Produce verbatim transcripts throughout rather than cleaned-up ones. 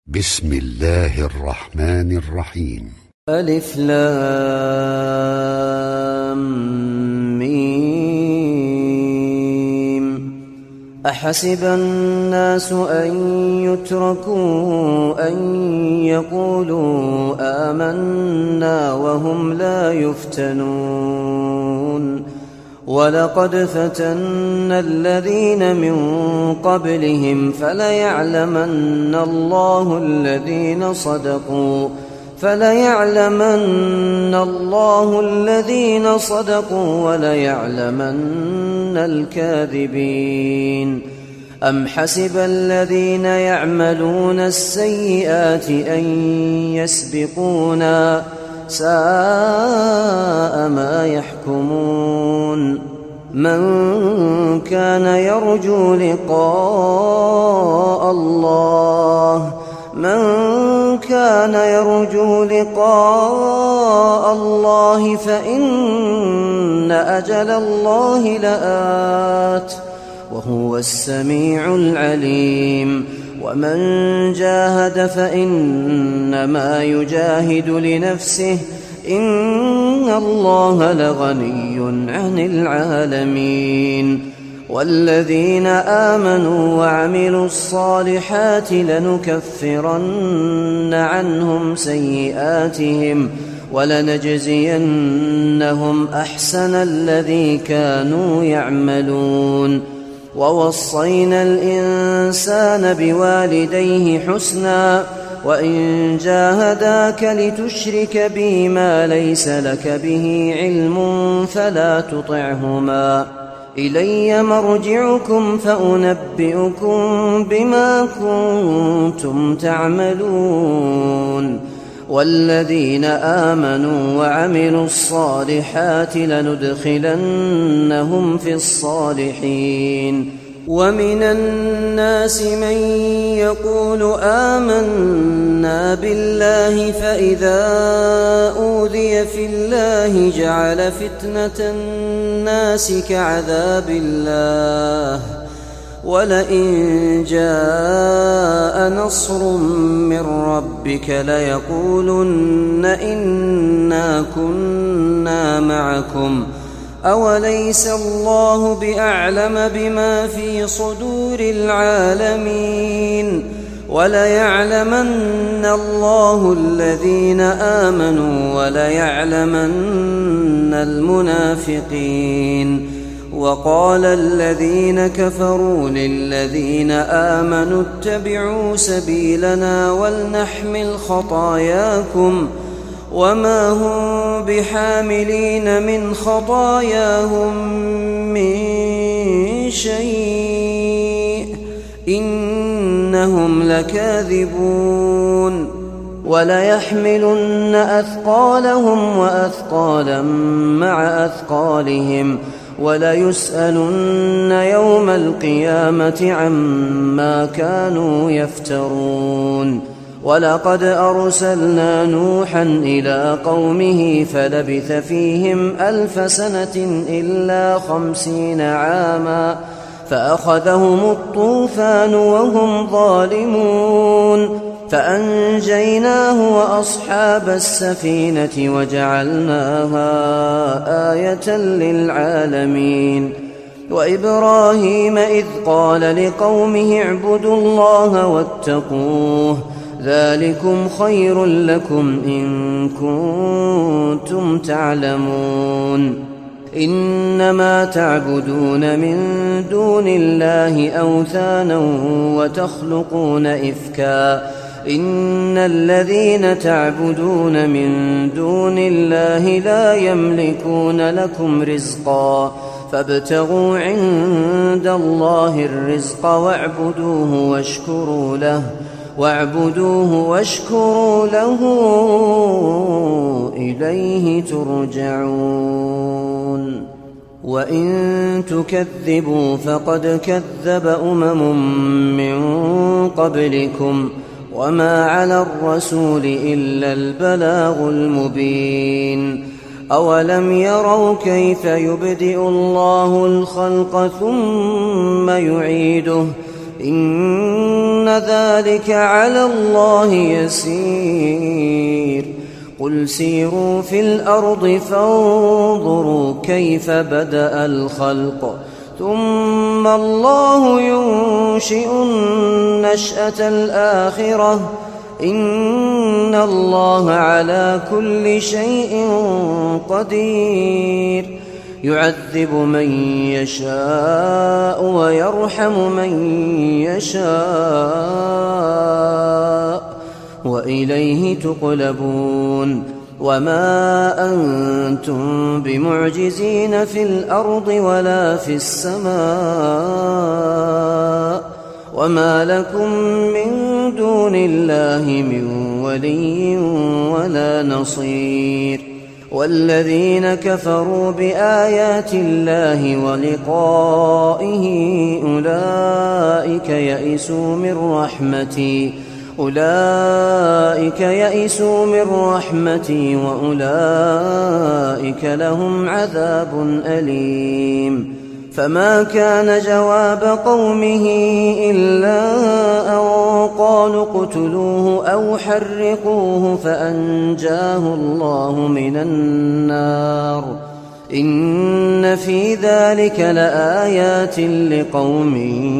بسم الله الرحمن الرحيم. ألف لام ميم. أحسب الناس أن يتركوا أن يقولوا آمنا وهم لا يفتنون ولقد فتنا الذين من قبلهم فليعلمن الله الذين صدقوا فليعلمن الله الذين صدقوا وليعلمن الكاذبين. أم حسب الذين يعملون السيئات أن يسبقونا ساء ما يحكمون. من كان يرجو لقاء الله من كان يرجو لقاء الله فإن أجل الله لآت وهو السميع العليم. ومن جاهد فإنما يجاهد لنفسه إن الله لغني عن العالمين. والذين آمنوا وعملوا الصالحات لنكفرن عنهم سيئاتهم ولنجزينهم أحسن الذي كانوا يعملون. ووصينا الإنسان بوالديه حسنا وإن جاهداك لتشرك بي ما ليس لك به علم فلا تطعهما إلي مرجعكم فأنبئكم بما كنتم تعملون. والذين آمنوا وعملوا الصالحات لندخلنهم في الصالحين. ومن الناس من يقول آمنا بالله فإذا أوذي في الله جعل فتنة الناس كعذاب الله ولئن جاء نصر من ربك ليقولن إنا كنا معكم أوليس الله بأعلم بما في صدور العالمين. وليعلمن الله الذين آمنوا وليعلمن المنافقين. وقال الذين كفروا للذين آمنوا اتبعوا سبيلنا ولنحمل خطاياكم وما هم بحاملين من خطاياهم من شيء إنهم لكاذبون. وليحملن أثقالهم وأثقالا مع أثقالهم وليسألن يوم القيامة عما كانوا يفترون. ولقد أرسلنا نوحا إلى قومه فلبث فيهم ألف سنة إلا خمسين عاما فأخذهم الطوفان وهم ظالمون فأنجيناه وأصحاب السفينة وجعلناها آية للعالمين. وإبراهيم إذ قال لقومه اعبدوا الله واتقوه ذلكم خير لكم إن كنتم تعلمون. إنما تعبدون من دون الله أوثانا وتخلقون إفكا إن الذين تعبدون من دون الله لا يملكون لكم رزقا فابتغوا عند الله الرزق واعبدوه واشكروا له واعبدوه واشكروا له إليه ترجعون. وإن تكذبوا فقد كذب أمم من قبلكم وما على الرسول إلا البلاغ المبين. أولم يروا كيف يبدئ الله الخلق ثم يعيده إن ذلك على الله يسير قل سيروا في الأرض فانظروا كيف بدأ الخلق ثم الله ينشئ النشأة الآخرة إن الله على كل شيء قدير يعذب من يشاء ويرحم من يشاء وإليه تقلبون وما أنتم بمعجزين في الأرض ولا في السماء وما لكم من دون الله من ولي ولا نصير والذين كفروا بآيات الله ولقائه أولئك يئسوا من رحمتي أولئك يئسوا من رحمتي وأولئك لهم عذاب أليم فما كان جواب قومه إلا أن قالوا اقتلوه أو حرقوه فأنجاه الله من النار إن في ذلك لآيات لقوم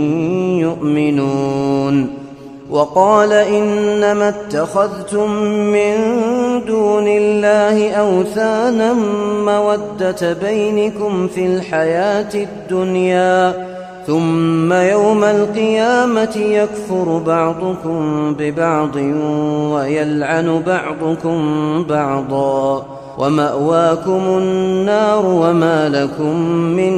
يؤمنون وقال إنما اتخذتم من دون الله أوثانا مودة بينكم في الحياة الدنيا ثم يوم القيامة يكفر بعضكم ببعض ويلعن بعضكم بعضا ومأواكم النار وما لكم من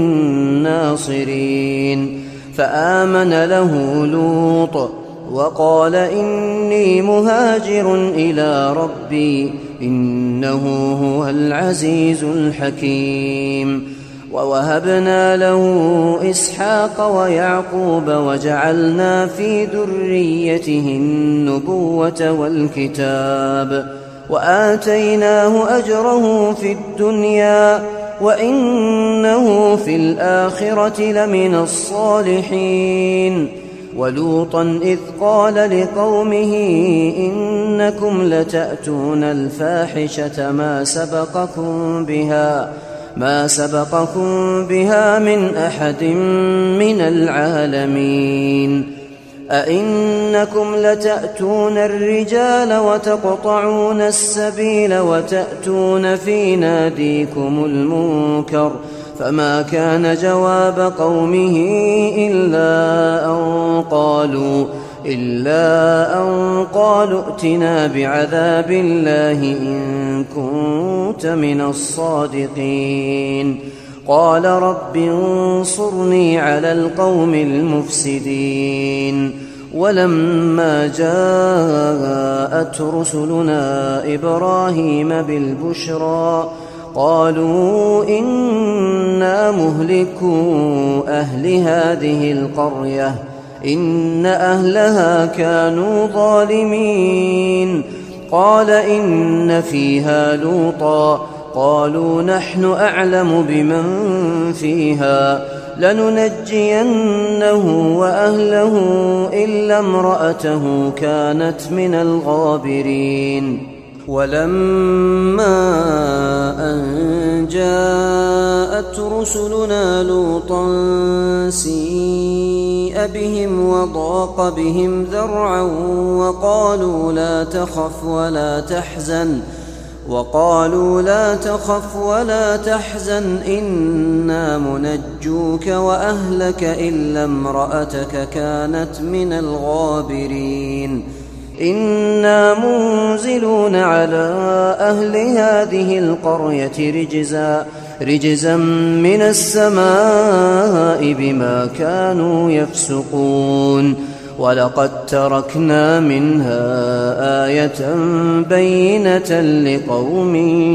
ناصرين فآمن له لوط وقال إني مهاجر إلى ربي إنه هو العزيز الحكيم ووهبنا له إسحاق ويعقوب وجعلنا في ذريته النبوة والكتاب وآتيناه أجره في الدنيا وإنه في الآخرة لمن الصالحين ولوطا إذ قال لقومه إنكم لتأتون الفاحشة ما سبقكم بها ما سبقكم بها من أحد من العالمين أئنكم لتأتون الرجال وتقطعون السبيل وتأتون في ناديكم المنكر فما كان جواب قومه إلا أن قالوا إلا أن قالوا ائتنا بعذاب الله إن كنت من الصادقين قال رب انصرني على القوم المفسدين ولما جاءت رسلنا إبراهيم بالبشرى قالوا إنا مهلكو أهل هذه القرية إن أهلها كانوا ظالمين قال إن فيها لوطا قالوا نحن أعلم بمن فيها لننجينه وأهله إلا امرأته كانت من الغابرين ولما أن جاءت رسلنا لوطا سيء بهم وضاق بهم ذرعا وقالوا لا تخف ولا تحزن وقالوا لا تخف ولا تحزن إنا منجوك وأهلك إلا امرأتك كانت من الغابرين إنا منزلون على أهل هذه القرية رجزا رجزا من السماء بما كانوا يفسقون ولقد تركنا منها آية بينة لقوم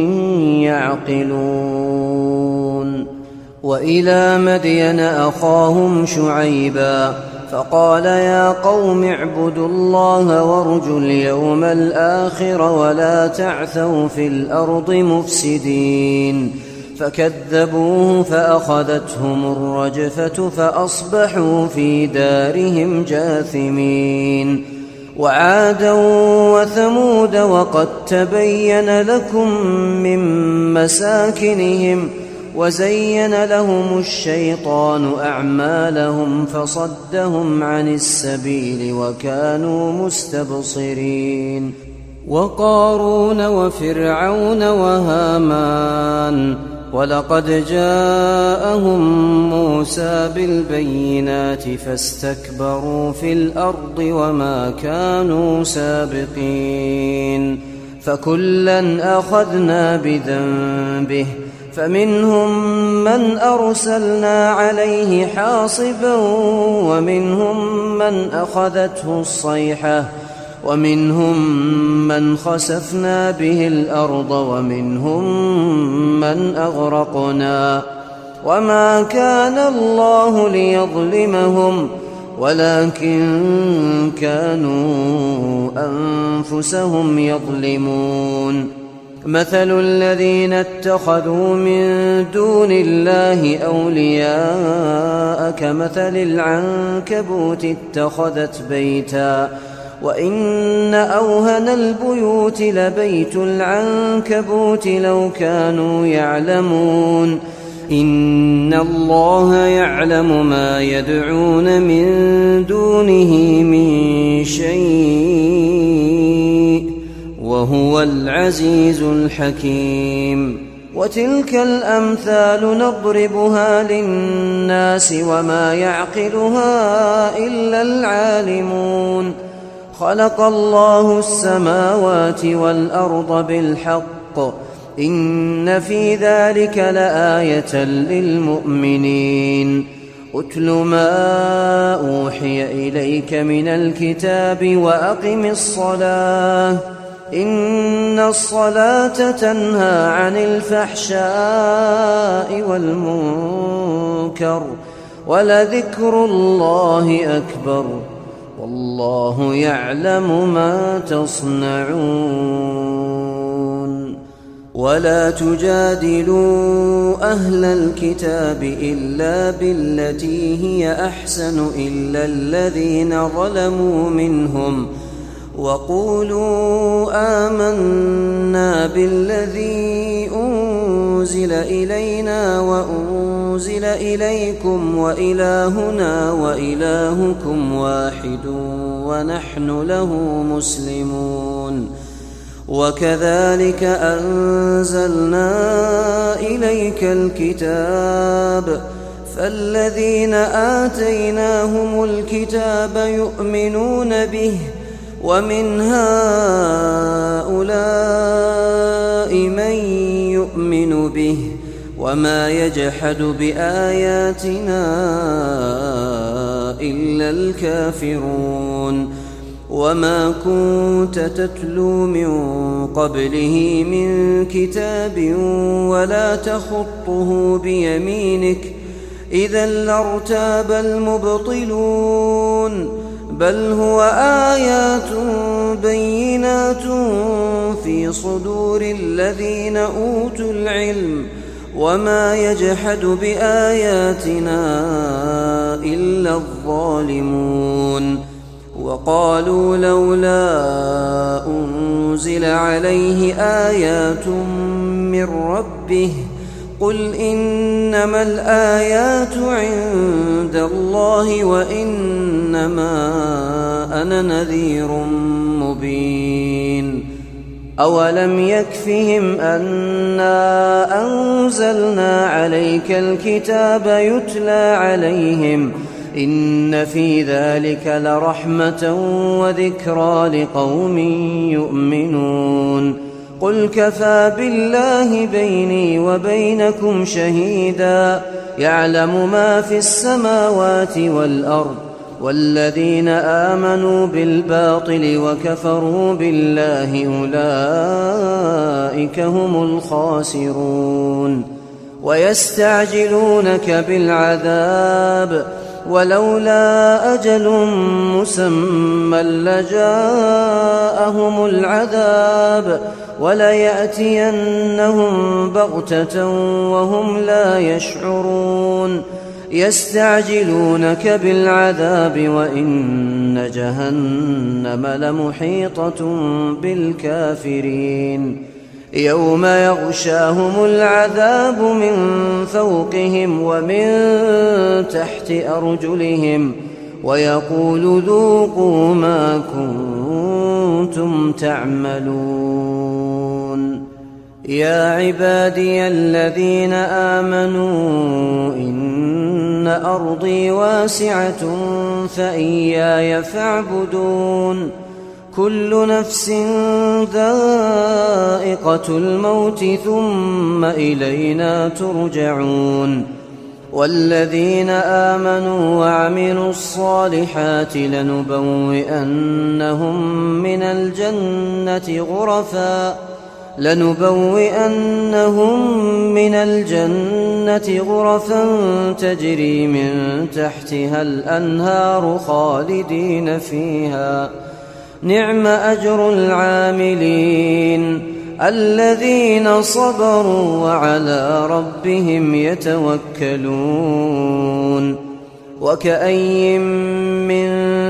يعقلون وإلى مدين أخاهم شعيبا فقال يا قوم اعبدوا الله وارجوا اليوم الآخر ولا تعثوا في الأرض مفسدين فكذبوه فأخذتهم الرجفة فأصبحوا في دارهم جاثمين. وعادا وثمود وقد تبين لكم من مساكنهم وزين لهم الشيطان أعمالهم فصدهم عن السبيل وكانوا مستبصرين. وقارون وفرعون وهامان ولقد جاءهم موسى بالبينات فاستكبروا في الأرض وما كانوا سابقين. فكلا أخذنا بذنبه فمنهم من أرسلنا عليه حاصبا ومنهم من أخذته الصيحة ومنهم من خسفنا به الأرض ومنهم من أغرقنا. وما كان الله ليظلمهم ولكن كانوا أنفسهم يظلمون. مثل الذين اتخذوا من دون الله أولياء كمثل العنكبوت اتخذت بيتا وإن أوهن البيوت لبيت العنكبوت لو كانوا يعلمون. إن الله يعلم ما يدعون من دونه من شيء وهو العزيز الحكيم. وتلك الأمثال نضربها للناس وما يعقلها إلا العالمون. خلق الله السماوات والأرض بالحق إن في ذلك لآية للمؤمنين. أتل ما أوحي إليك من الكتاب وأقم الصلاة إن الصلاة تنهى عن الفحشاء والمنكر ولذكر الله أكبر والله يعلم ما تصنعون. ولا تجادلوا أهل الكتاب إلا بالتي هي أحسن إلا الذين ظلموا منهم وقولوا آمنا بالذي أنزل إلينا وأنزل إليكم وإلهنا وإلهكم واحد ونحن له مسلمون. وكذلك أنزلنا إليك الكتاب فالذين آتيناهم الكتاب يؤمنون به ومن هؤلاء من يؤمن به وما يجحد بآياتنا إلا الكافرون. وما كنت تتلو من قبله من كتاب ولا تخطه بيمينك إذا لارتاب المبطلون بل هو آيات بينات في صدور الذين أوتوا العلم وما يجحد بآياتنا إلا الظالمون. وقالوا لولا أنزل عليه آيات من ربه قل إنما الآيات عند الله وإنما أنا نذير مبين. أولم يكفهم أنا أنزلنا عليك الكتاب يتلى عليهم إن في ذلك لرحمة وذكرى لقوم يؤمنون. قل كفى بالله بيني وبينكم شهيدا يعلم ما في السماوات والأرض والذين آمنوا بالباطل وكفروا بالله أولئك هم الخاسرون. ويستعجلونك بالعذاب ولولا أجل مسمى لجاءهم العذاب وليأتينهم بغتة وهم لا يشعرون يستعجلونك بالعذاب وإن جهنم لمحيطة بالكافرين يوم يغشاهم العذاب من فوقهم ومن تحت أرجلهم ويقول ذوقوا ما كنتم تعملون يا عبادي الذين آمنوا إن أرضي واسعة فإياي فاعبدون كل نفس ذائقة الموت ثم إلينا ترجعون والذين آمنوا وعملوا الصالحات لنبوئنهم من الجنة غرفا لنبوئنهم من الجنة غرفا تجري من تحتها الأنهار خالدين فيها نعم أجر العاملين الذين صبروا وعلى ربهم يتوكلون وكأين من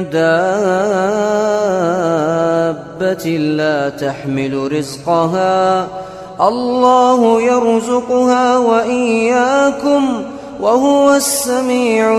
دابة لا تحمل رزقها الله يرزقها وإياكم وهو السميع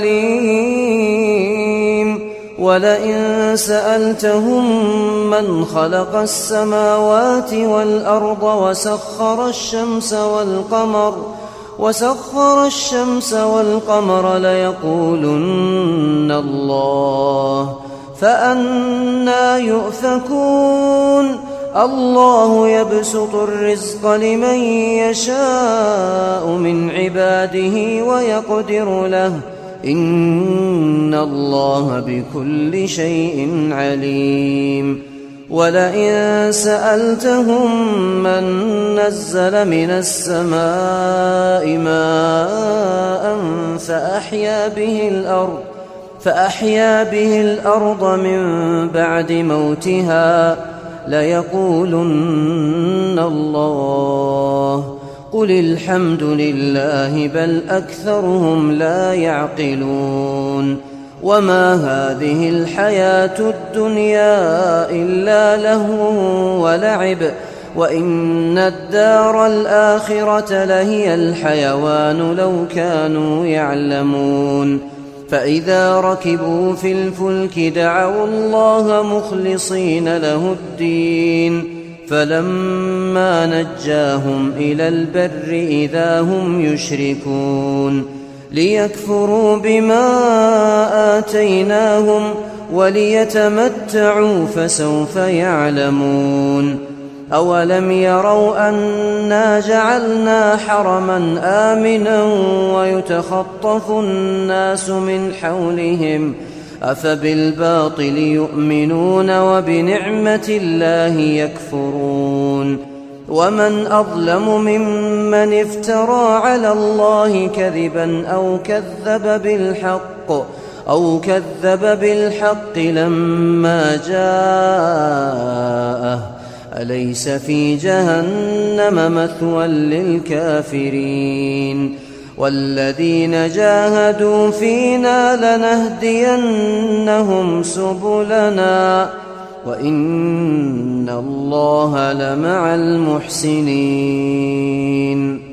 العليم ولئن سألتهم من خلق السماوات والأرض وسخر الشمس والقمر وسخر الشمس والقمر ليقولن الله فأنى يؤفكون الله يبسط الرزق لمن يشاء من عباده ويقدر له إن الله بكل شيء عليم ولئن سألتهم من نزل من السماء ماء فأحيا به الأرض فأحيا به الأرض من بعد موتها ليقولن الله قل الحمد لله بل أكثرهم لا يعقلون وما هذه الحياة الدنيا إلا لهو ولعب وإن الدار الآخرة لهي الحيوان لو كانوا يعلمون فإذا ركبوا في الفلك دعوا الله مخلصين له الدين فلما نجاهم إلى البر إذا هم يشركون ليكفروا بما آتيناهم وليتمتعوا فسوف يعلمون أولم يروا أنا جعلنا حرما آمنا ويتخطف الناس من حولهم أفبالباطل يؤمنون وبنعمة الله يكفرون ومن أظلم ممن افترى على الله كذبا أو كذب بالحق أو كذب بالحق لما جاءه أليس في جهنم مثوى للكافرين والذين جاهدوا فينا لنهدينهم سبلنا وإن الله لمع المحسنين